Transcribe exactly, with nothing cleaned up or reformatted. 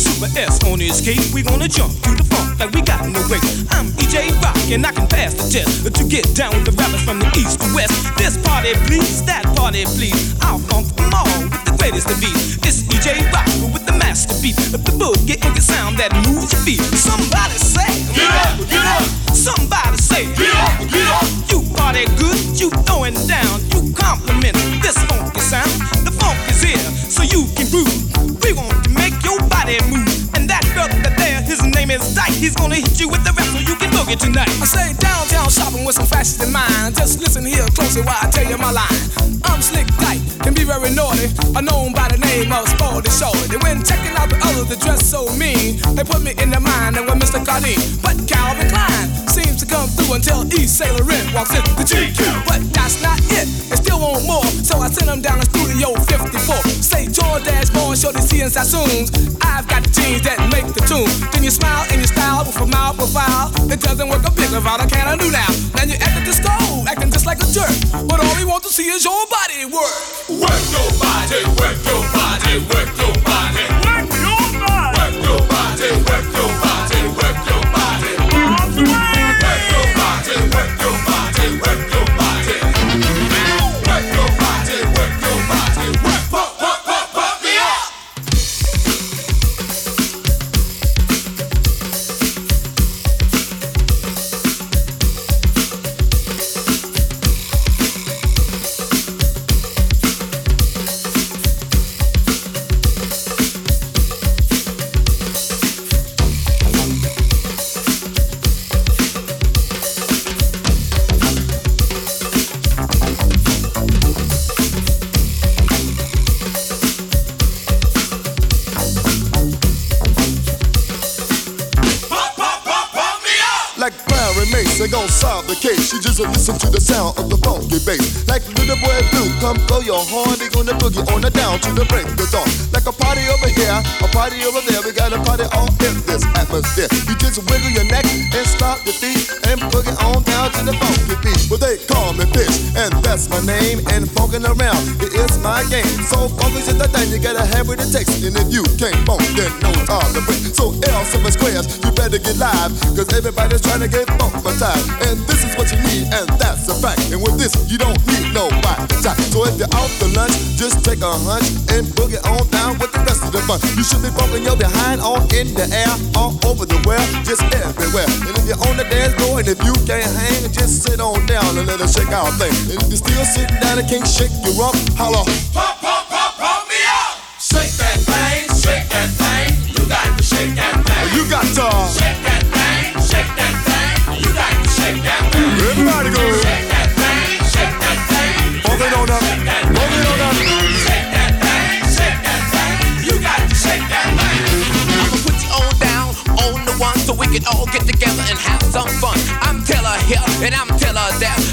Super S on his case. We gonna jump to the funk like we got no break. I'm E J Rock and I can pass the test to get down with the rappers from the east to west. This party please, that party please. I'll funk them all with the greatest of beats. It's E J Rock with the master beat. The boogie is the sound that moves your feet. Somebody say, get up, get up. Somebody say, get up, get up. You party good, you throwing down. You compliment this funky sound. The funk is here, so you can groove. We want to make your body move. And that brother there, his name is Dyke. He's gonna hit you with the rap so you can boogie tonight. I say downtown shopping with some fashions in mind. Just listen here closely while I tell you my line. I'm Slick Dyke, can be very naughty. I'm known by the name of Sporty Shorty. When checking out the others that dress so mean, they put me in the mind of Mister Cardine. But Calvin Klein seems to come through until East Sailor Red walks in the G Q. But that's not it, they still want more. So I send them down to Studio fifty-four. Say George Dashboard, Shorty C and Sassoons. I've got the jeans that make the tune. Then you smile in your style with a mild profile. It doesn't work a bit about a can I do now. Now you act at the stove, acting just like a jerk. But all we want to see is your body work. Work your body, work your body, work your body. Work your body. Work your body, work your body, work your body. Work your body, work your body, work your body. Work your body, work your body, work, pump, pump, pump, pump me up. Like Larry Mace, they gon' solve the case. You just listen to the sound of the funky bass. Like little boy Blue, come throw your horn. They gonna boogie on the down to the break of dawn. Like a party over here, a party over there. We got a party all in this atmosphere. You just wiggle your neck and stop your feet and boogie on down to the funky beat. Well, they call me Fish, and that's my name. And funkin' around, it is my game. So funky's is the thing, you gotta have what it takes. And if you can't funk, then no time to break. So L seven squares, you better get live, cause everybody's trying to get funk for time. And this is what you need, and that's a fact. And with this, you don't need nobody to jack. So if you're out to lunch, just take a hunch and boogie on down with the rest of the fun. You should be funkin' your behind all in the air, all over the world, just everywhere. And if you're on the dance floor, and if you can't hang, just sit on down and let us shake our thing. And if you're still sitting down and can't shake your rump, holla, Pump, pump, pump, pump me up. Shake that thing, shake that thing. You got to shake that thing. you got to Shake that thing, shake that thing. You got to shake that thing. everybody go. Shake that thing, shake that thing. Funk it on up, Shake that funk it on up. Shake that thing, shake that thing. You got to shake that thing. I'ma put you on down on the one so we can all get together and have some fun. I'm Teller here and I'm Teller there.